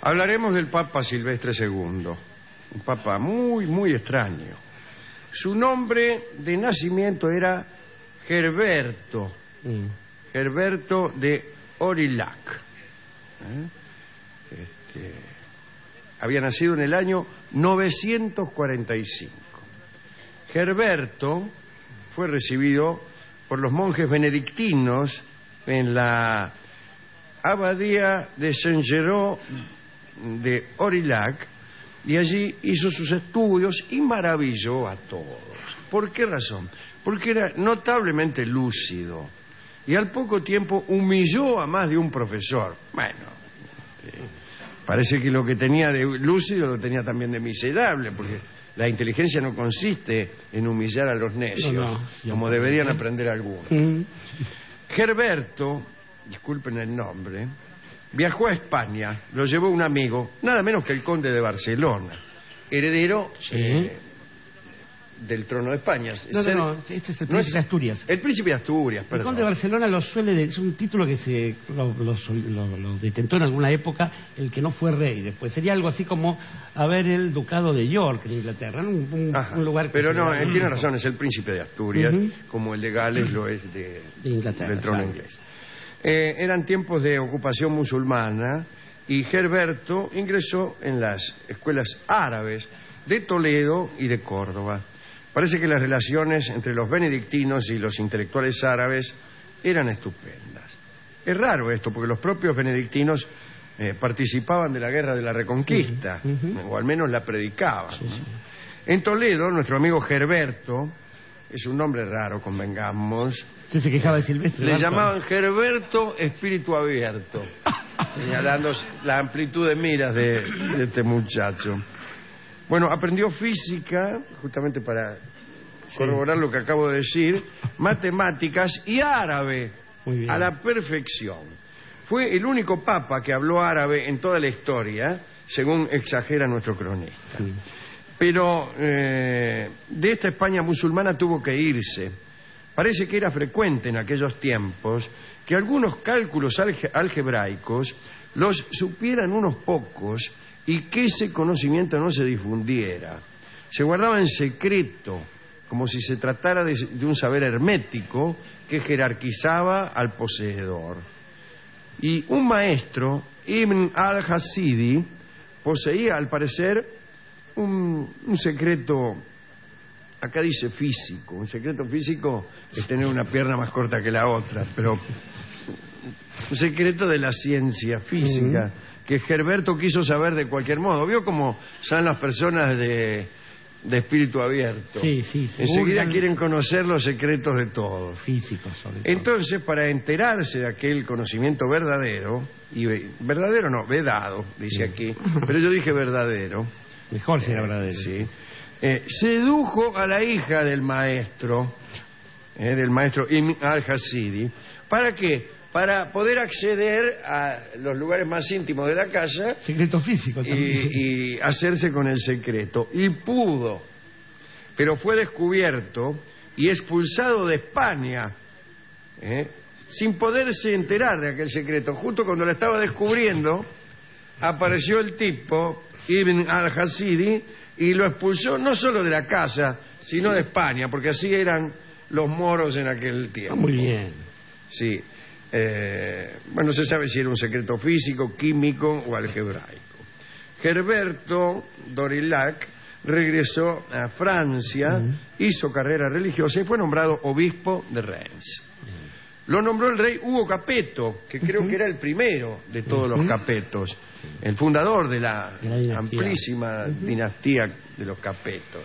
Hablaremos del Papa Silvestre II, un papa muy, muy extraño. Su nombre de nacimiento era Gerberto, Gerberto de Aurillac. Había nacido en el año 945. Gerberto fue recibido por los monjes benedictinos en la abadía de Saint-Géraud de Aurillac, y allí hizo sus estudios y maravilló a todos. ¿Por qué razón? Porque era notablemente lúcido y al poco tiempo humilló a más de un profesor. Bueno, parece que lo que tenía de lúcido lo tenía también de miserable, porque la inteligencia no consiste en humillar a los necios, como deberían aprender algunos. Gerberto, disculpen el nombre, viajó a España, lo llevó un amigo, nada menos que el conde de Barcelona, heredero del trono de España. No, este es el príncipe de Asturias. El príncipe de Asturias, perdón. El conde de Barcelona lo suele es un título que lo detentó en alguna época el que no fue rey. Después sería algo así como haber el ducado de York en Inglaterra, un lugar. Pero no, él tiene razón, es el príncipe de Asturias, como el de Gales lo es de Inglaterra, del trono inglés. Eran tiempos de ocupación musulmana y Gerberto ingresó en las escuelas árabes de Toledo y de Córdoba. Parece que las relaciones entre los benedictinos y los intelectuales árabes eran estupendas. Es raro esto, porque los propios benedictinos participaban de la guerra de la Reconquista, o al menos la predicaban. En Toledo, nuestro amigo Gerberto, es un nombre raro, convengamos. ¿Usted se quejaba de Silvestre? Le llamaban Gerberto Espíritu Abierto, señalando la amplitud de miras de este muchacho. Bueno, aprendió física, justamente para corroborar lo que acabo de decir, matemáticas y árabe a la perfección. Fue el único papa que habló árabe en toda la historia, según exagera nuestro cronista. Pero de esta España musulmana tuvo que irse. Parece que era frecuente en aquellos tiempos que algunos cálculos algebraicos los supieran unos pocos y que ese conocimiento no se difundiera. Se guardaba en secreto, como si se tratara de un saber hermético que jerarquizaba al poseedor. Y un maestro, Ibn al-Hasidi, poseía al parecer un secreto, acá dice físico. Un secreto físico es tener una pierna más corta que la otra, pero un secreto de la ciencia física que Gerberto quiso saber de cualquier modo. ¿Vio cómo son las personas de espíritu abierto? Sí. Enseguida quieren conocer los secretos de todos. Físicos, sobre todo. Entonces, para enterarse de aquel conocimiento verdadero, y verdadero no, vedado, dice aquí, pero yo dije verdadero. Mejor si era verdadero. Sí. Sedujo a la hija del maestro Ibn al-Hasidi. ¿Para qué? Para poder acceder a los lugares más íntimos de la casa. Secreto físico también. Y hacerse con el secreto. Y pudo. Pero fue descubierto y expulsado de España, sin poderse enterar de aquel secreto. Justo cuando lo estaba descubriendo, apareció el tipo, Ibn al-Hasidi, y lo expulsó no solo de la casa, sino de España, porque así eran los moros en aquel tiempo. Muy bien. Sí. Bueno, no se sabe si era un secreto físico, químico o algebraico. Gerberto d'Aurillac regresó a Francia, hizo carrera religiosa y fue nombrado obispo de Reims. Lo nombró el rey Hugo Capeto, que creo que era el primero de todos los Capetos, el fundador de la amplísima dinastía de los Capetos.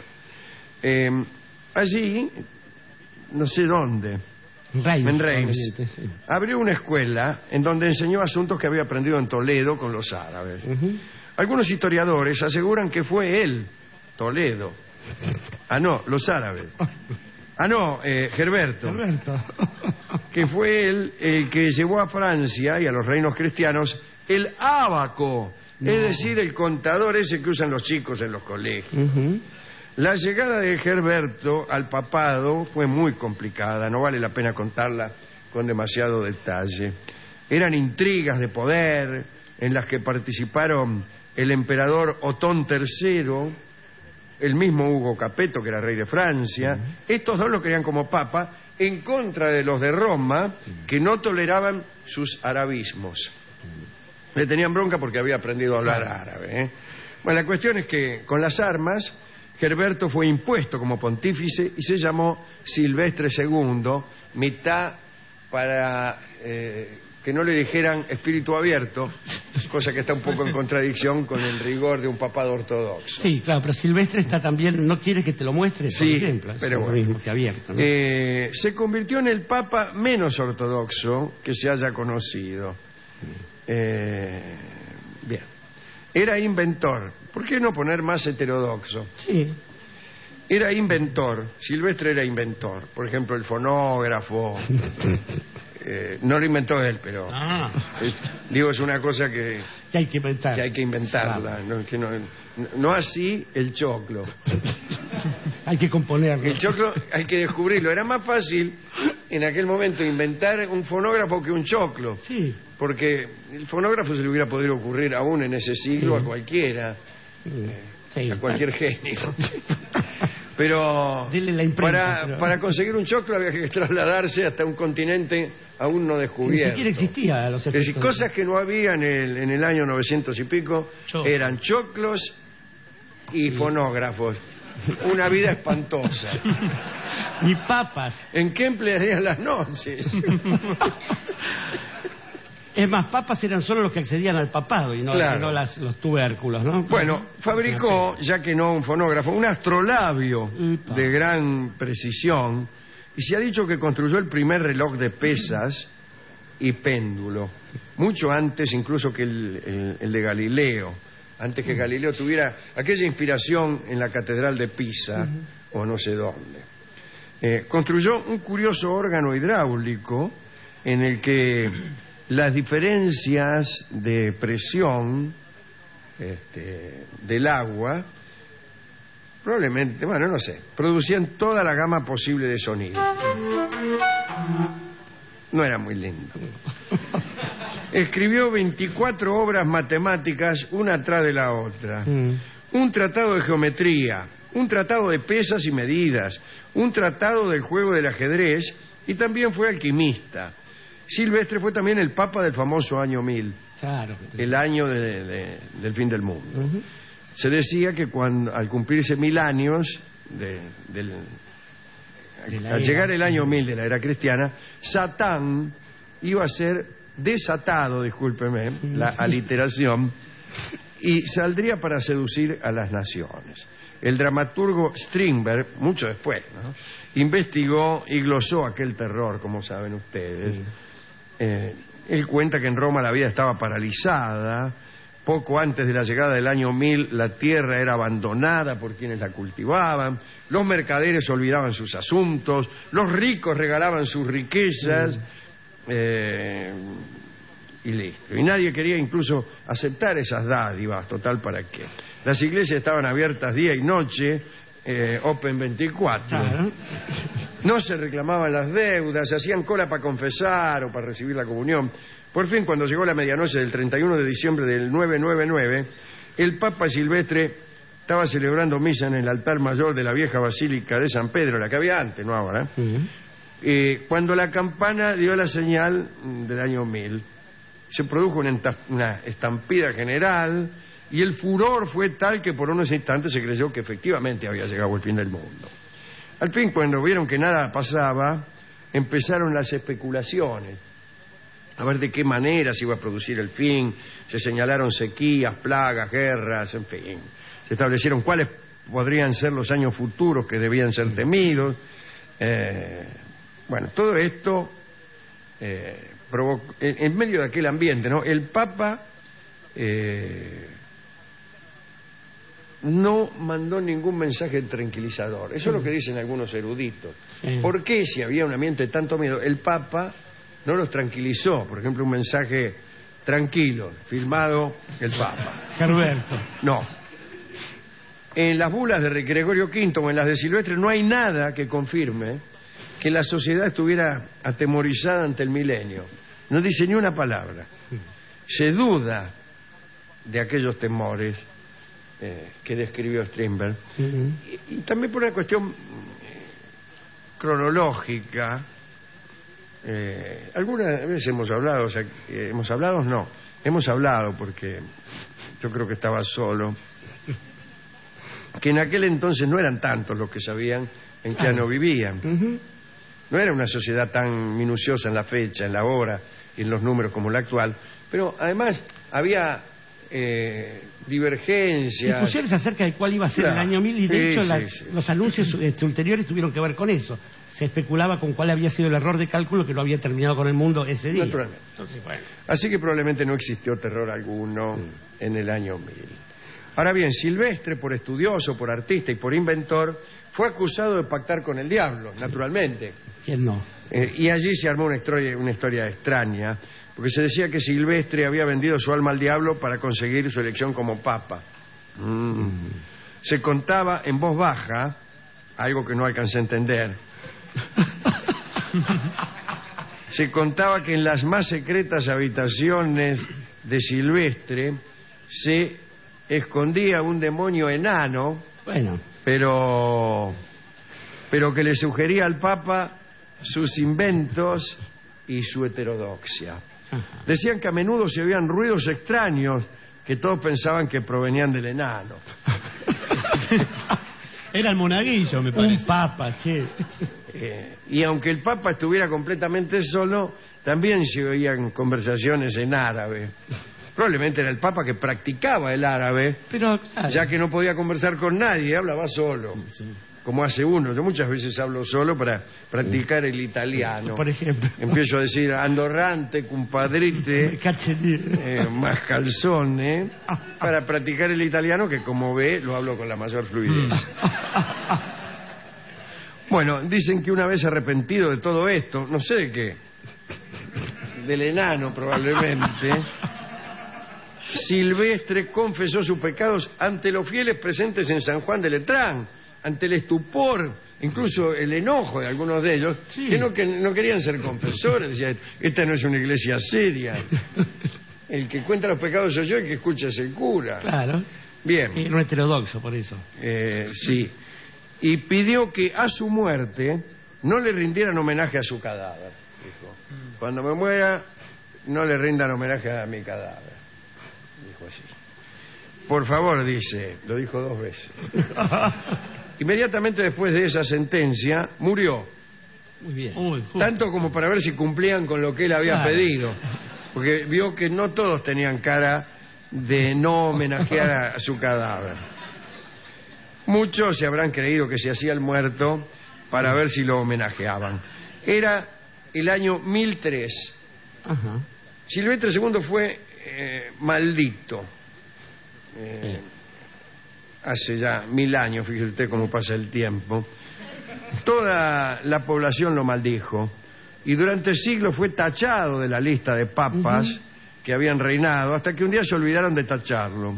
Allí, no sé dónde, en Reims, abrió una escuela en donde enseñó asuntos que había aprendido en Toledo con los árabes. Algunos historiadores aseguran que fue él, Toledo. No, los árabes. Gerberto. Que fue él el que llevó a Francia y a los reinos cristianos el ábaco, es decir, el contador ese que usan los chicos en los colegios. La llegada de Gerberto al papado fue muy complicada, no vale la pena contarla con demasiado detalle. Eran intrigas de poder, en las que participaron el emperador Otón III, el mismo Hugo Capeto, que era rey de Francia. Estos dos lo querían como papa, en contra de los de Roma, que no toleraban sus arabismos. Le tenían bronca porque había aprendido a hablar árabe, ¿eh? Bueno, la cuestión es que con las armas Gerberto fue impuesto como pontífice y se llamó Silvestre II, mitad para que no le dijeran espíritu abierto, cosa que está un poco en contradicción con el rigor de un papado ortodoxo. Sí, claro, pero Silvestre está también, no quiere que te lo muestre, Sí, por ejemplo. pero es lo bueno. mismo que abierto, ¿no? Se convirtió en el papa menos ortodoxo que se haya conocido. Bien. Era inventor. ¿Por qué no poner más heterodoxo? Sí. Era inventor. Silvestre era inventor. Por ejemplo, el fonógrafo. No lo inventó él, pero... es una cosa que hay que inventar. Que hay que inventarla. No así el choclo. Hay que componerlo. El choclo hay que descubrirlo. Era más fácil en aquel momento inventar un fonógrafo que un choclo. Sí. Porque el fonógrafo se le hubiera podido ocurrir aún en ese siglo a cualquiera. Sí, a cualquier genio. Pero la imprenta, para conseguir un choclo había que trasladarse hasta un continente aún no descubierto. Ni siquiera existía los efectos. Es decir, cosas que no había en el año 900 y pico eran choclos y fonógrafos. Una vida espantosa. Ni papas. ¿En qué emplearían las noches? Es más, papas eran solo los que accedían al papado y no, claro. los tubérculos, ¿no? Bueno, fabricó, ya que no un fonógrafo, un astrolabio de gran precisión, y se ha dicho que construyó el primer reloj de pesas y péndulo, mucho antes incluso que el de Galileo, antes que Galileo tuviera aquella inspiración en la catedral de Pisa o no sé dónde. Construyó un curioso órgano hidráulico en el que las diferencias de presión del agua probablemente, bueno, no sé, producían toda la gama posible de sonido. No era muy lindo. Escribió 24 obras matemáticas, una atrás de la otra. Un tratado de geometría, un tratado de pesas y medidas, un tratado del juego del ajedrez, y también fue alquimista. Silvestre fue también el papa del famoso año 1000, claro. El año del fin del mundo. Se decía que al cumplirse 1000 años, al llegar el año 1000 de la era cristiana, Satán iba a ser desatado, discúlpeme la aliteración, y saldría para seducir a las naciones. El dramaturgo Strindberg, mucho después, ¿no?, investigó y glosó aquel terror, como saben ustedes. Él cuenta que en Roma la vida estaba paralizada. Poco antes de la llegada del año 1000, la tierra era abandonada por quienes la cultivaban. Los mercaderes olvidaban sus asuntos. Los ricos regalaban sus riquezas. Y listo. Y nadie quería incluso aceptar esas dádivas. Total, ¿para qué? Las iglesias estaban abiertas día y noche. Open 24. Claro. No se reclamaban las deudas, se hacían cola para confesar o para recibir la comunión. Por fin, cuando llegó la medianoche del 31 de diciembre del 999, el Papa Silvestre estaba celebrando misa en el altar mayor de la vieja Basílica de San Pedro, la que había antes, no ahora. Cuando la campana dio la señal del año 1000, se produjo una estampida general. Y el furor fue tal que por unos instantes se creyó que efectivamente había llegado el fin del mundo. Al fin, cuando vieron que nada pasaba, empezaron las especulaciones. A ver de qué manera se iba a producir el fin. Se señalaron sequías, plagas, guerras, en fin. Se establecieron cuáles podrían ser los años futuros que debían ser temidos. Bueno, todo esto provocó, en medio de aquel ambiente, ¿no?, el Papa... no mandó ningún mensaje tranquilizador. Eso es lo que dicen algunos eruditos. ¿Por qué, si había un ambiente de tanto miedo, el Papa no los tranquilizó? Por ejemplo, un mensaje tranquilo, firmado el Papa. Gerberto. No. En las bulas de Gregorio V o en las de Silvestre no hay nada que confirme que la sociedad estuviera atemorizada ante el milenio. No dice ni una palabra. Se duda de aquellos temores que describió Strindberg. Y también por una cuestión cronológica. Algunas veces hemos hablado, o sea, hemos hablado porque yo creo que estaba solo, que en aquel entonces no eran tantos los que sabían en qué año vivían. No era una sociedad tan minuciosa en la fecha, en la hora y en los números como la actual, pero además había divergencias. Discusiones acerca de cuál iba a ser el año 1000 y de hecho los anuncios ulteriores tuvieron que ver con eso. Se especulaba con cuál había sido el error de cálculo que lo había terminado con el mundo ese día. Naturalmente. Entonces, bueno. Así que probablemente no existió terror alguno en el año 1000. Ahora bien, Silvestre, por estudioso, por artista y por inventor, fue acusado de pactar con el diablo, naturalmente. ¿Quién no? Y allí se armó una historia extraña, porque se decía que Silvestre había vendido su alma al diablo para conseguir su elección como papa. Se contaba en voz baja, algo que no alcancé a entender. Se contaba que en las más secretas habitaciones de Silvestre se escondía un demonio enano, pero que le sugería al Papa sus inventos y su heterodoxia. Decían que a menudo se oían ruidos extraños que todos pensaban que provenían del enano. Era el monaguillo, me parece. Un papa, che. Y aunque el Papa estuviera completamente solo, también se oían conversaciones en árabe. Probablemente era el Papa que practicaba el árabe, pero, claro, ya que no podía conversar con nadie, hablaba solo. Como hace uno. Yo muchas veces hablo solo para practicar el italiano. Por ejemplo. Empiezo a decir andorrante, compadrite, más calzone, para practicar el italiano, que como ve, lo hablo con la mayor fluidez. Bueno, dicen que una vez arrepentido de todo esto, no sé de qué, del enano probablemente, Silvestre confesó sus pecados ante los fieles presentes en San Juan de Letrán, ante el estupor, incluso el enojo de algunos de ellos, que no querían ser confesores. Decían, esta no es una iglesia seria. El que cuenta los pecados soy yo, el que escucha es el cura. Claro. Bien. Y no heterodoxo, por eso. Sí. Y pidió que a su muerte no le rindieran homenaje a su cadáver. Dijo, cuando me muera, no le rindan homenaje a mi cadáver. Dijo así. Por favor, dice, lo dijo 2 veces. Inmediatamente después de esa sentencia, murió. Muy bien. Tanto como para ver si cumplían con lo que él había pedido. Porque vio que no todos tenían cara de no homenajear a su cadáver. Muchos se habrán creído que se hacía el muerto para ver si lo homenajeaban. Era el año 1003. Silvestre II fue maldito. Hace ya 1000 años, fíjese usted cómo pasa el tiempo. Toda la población lo maldijo y durante siglos fue tachado de la lista de papas que habían reinado, hasta que un día se olvidaron de tacharlo.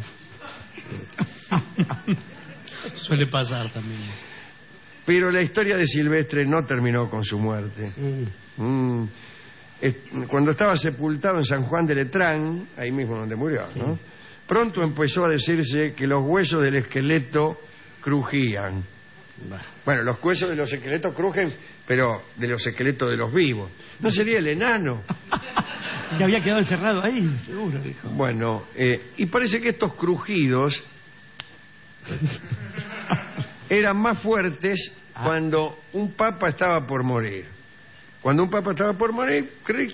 Suele pasar también. Pero la historia de Silvestre no terminó con su muerte. Cuando estaba sepultado en San Juan de Letrán, ahí mismo donde murió, ¿no? Pronto empezó a decirse que los huesos del esqueleto crujían. Bueno, los huesos de los esqueletos crujen, pero de los esqueletos de los vivos. ¿No sería el enano? Que había quedado encerrado ahí, seguro, dijo. Bueno, y parece que estos crujidos eran más fuertes cuando un papa estaba por morir. Cuando un papa estaba por morir,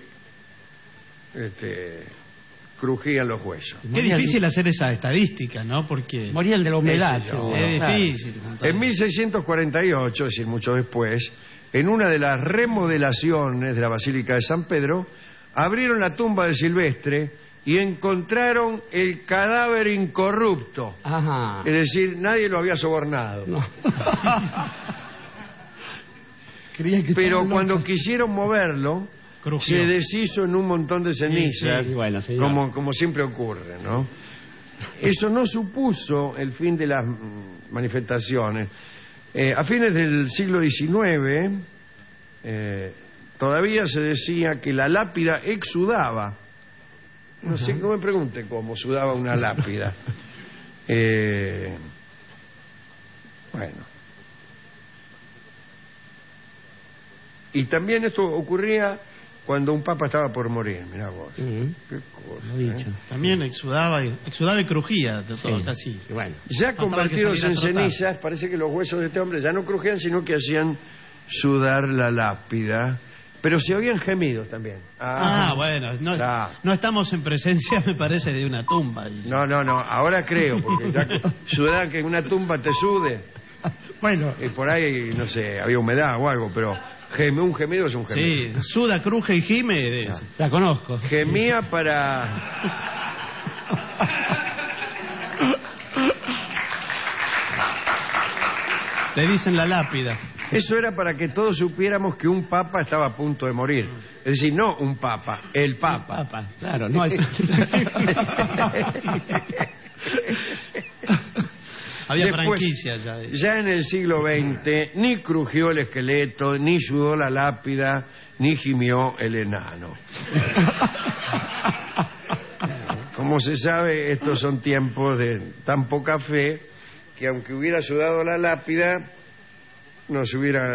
crujían los huesos. Qué difícil hacer esa estadística, ¿no? Porque morían de la humedad. Es difícil. En 1648, es decir, mucho después, en una de las remodelaciones de la Basílica de San Pedro, abrieron la tumba de Silvestre y encontraron el cadáver incorrupto. Es decir, nadie lo había sobornado. No. Pero cuando quisieron moverlo, se deshizo en un montón de cenizas, como siempre ocurre, ¿no? Eso no supuso el fin de las manifestaciones. A fines del siglo XIX, todavía se decía que la lápida exudaba No sé, no me pregunte cómo sudaba una lápida. Bueno. Y también esto ocurría cuando un papa estaba por morir, mirá vos. Qué cosa, Lo dicho. También exudaba y crujía de todo, Sí. casi. Y bueno, Ya Faltaba convertidos que en saliera a trotar. cenizas, parece que los huesos de este hombre ya no crujían, sino que hacían sudar la lápida. Pero se oían gemidos también. Bueno, no, Claro. no estamos en presencia, me parece, de una tumba. No, ahora creo, porque ya sudar que en una tumba te sude. bueno, Y por ahí, no sé, había humedad o algo, pero un gemido es un gemido. Sí, suda, cruje y gime. la conozco. Gemía para... Le dicen la lápida. Eso era para que todos supiéramos que un papa estaba a punto de morir. Es decir, no un papa, el papa. Papa, claro, no hay... Había Después, franquicia ya. Ya en el siglo XX, ni crujió el esqueleto, ni sudó la lápida, ni gimió el enano. Como se sabe, estos son tiempos de tan poca fe que aunque hubiera sudado la lápida, nos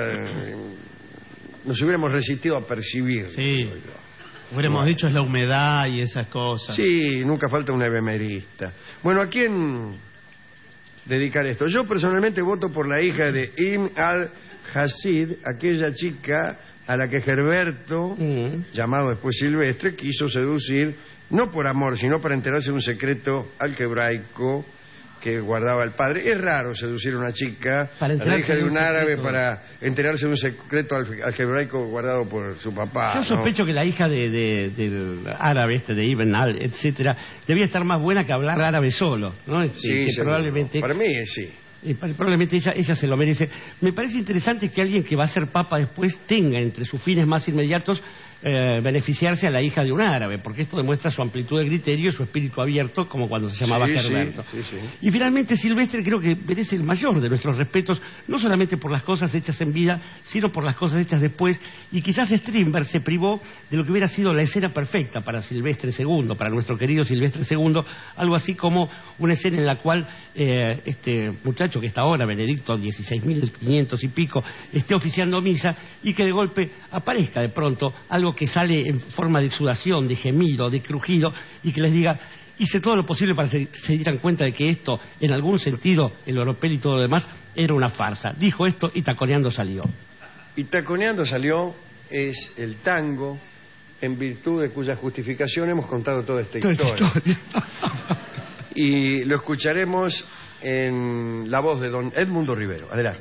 hubiéramos resistido a percibir. Sí. Hubiéramos dicho es la humedad y esas cosas. Sí, nunca falta un ebemerista. Bueno, ¿a quién dedicar esto? Yo personalmente voto por la hija de Ibn al-Hasid, aquella chica a la que Gerberto, llamado después Silvestre, quiso seducir, no por amor, sino para enterarse de un secreto algebraico que guardaba el padre. Es raro seducir a una chica, a la hija de un árabe, para enterarse de un secreto algebraico guardado por su papá. Yo sospecho que la hija del árabe de Ibn al, etcétera, debía estar más buena que hablar árabe solo, ¿no? Sí, que probablemente... para mí sí. Y probablemente ella se lo merece. Me parece interesante que alguien que va a ser papa después tenga entre sus fines más inmediatos beneficiarse a la hija de un árabe, porque esto demuestra su amplitud de criterio y su espíritu abierto, como cuando se llamaba Gerberto. Sí. Y finalmente Silvestre creo que merece el mayor de nuestros respetos, no solamente por las cosas hechas en vida, sino por las cosas hechas después. Y quizás Strindberg se privó de lo que hubiera sido la escena perfecta para Silvestre II, para nuestro querido Silvestre II, algo así como una escena en la cual este muchacho que está ahora, Benedicto 16.500 y pico, esté oficiando misa y que de golpe aparezca de pronto algo que sale en forma de exudación, de gemido, de crujido, y que les diga: hice todo lo posible para que se dieran cuenta de que esto, en algún sentido, el oropel y todo lo demás, era una farsa. Dijo esto y taconeando salió. Y taconeando salió es el tango, en virtud de cuya justificación hemos contado toda esta historia. Y lo escucharemos en la voz de don Edmundo Rivero. Adelante.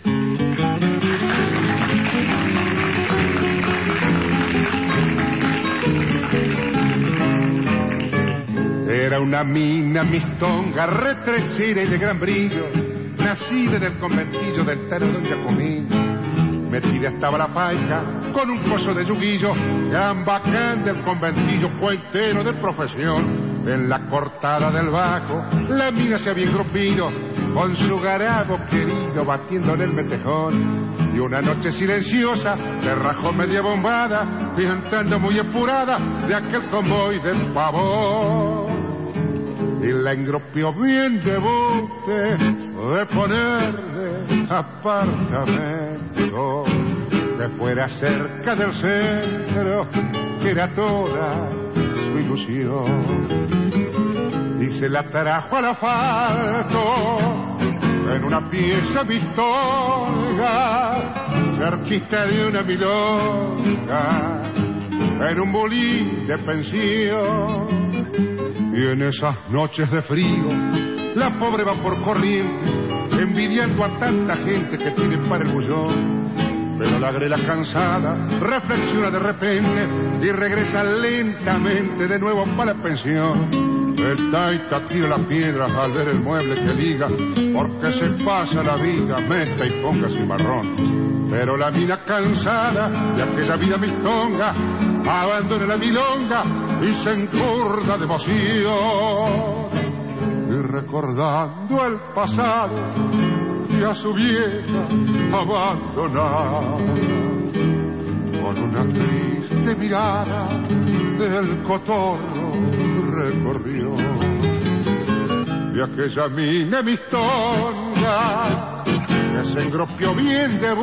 Era una mina mistonga, retrechera y de gran brillo, nacida en el conventillo del Tero Don Giacomín. Metida estaba la paica con un coso de yuguillo, gran bacán del conventillo, cuentero de profesión. En la cortada del bajo, la mina se había engrupido, con su garabo querido batiendo en el metejón. Y una noche silenciosa se rajó media bombada, cantando muy apurada de aquel convoy del pavón. Y la engrupió bien de bote de ponerle apartamento que fuera cerca del centro, que era toda su ilusión. Y se la trajo al asfalto en una pieza vistonga, cerquita de una milonga, en un bolín de pensión. Y en esas noches de frío, la pobre va por corriente, envidiando a tanta gente que tiene para el bullón. Pero la grela cansada reflexiona de repente y regresa lentamente de nuevo para la pensión. El taita tira la piedra al ver el mueble que diga, porque se pasa la vida, meta y ponga cimarrón. Pero la mina cansada de aquella vida mistonga abandona la milonga y se encurda de emoción. Y recordando el pasado y a su vieja abandonada, con una triste mirada del cotorro recorrió. Y aquella mina mistonga que se engropió bien de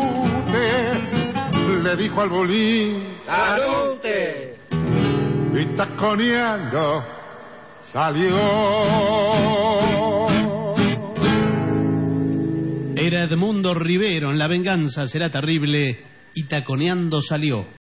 bute, le dijo al bolín: ¡Salute! Y taconeando salió. Era Edmundo Rivero en La venganza será terrible y taconeando salió.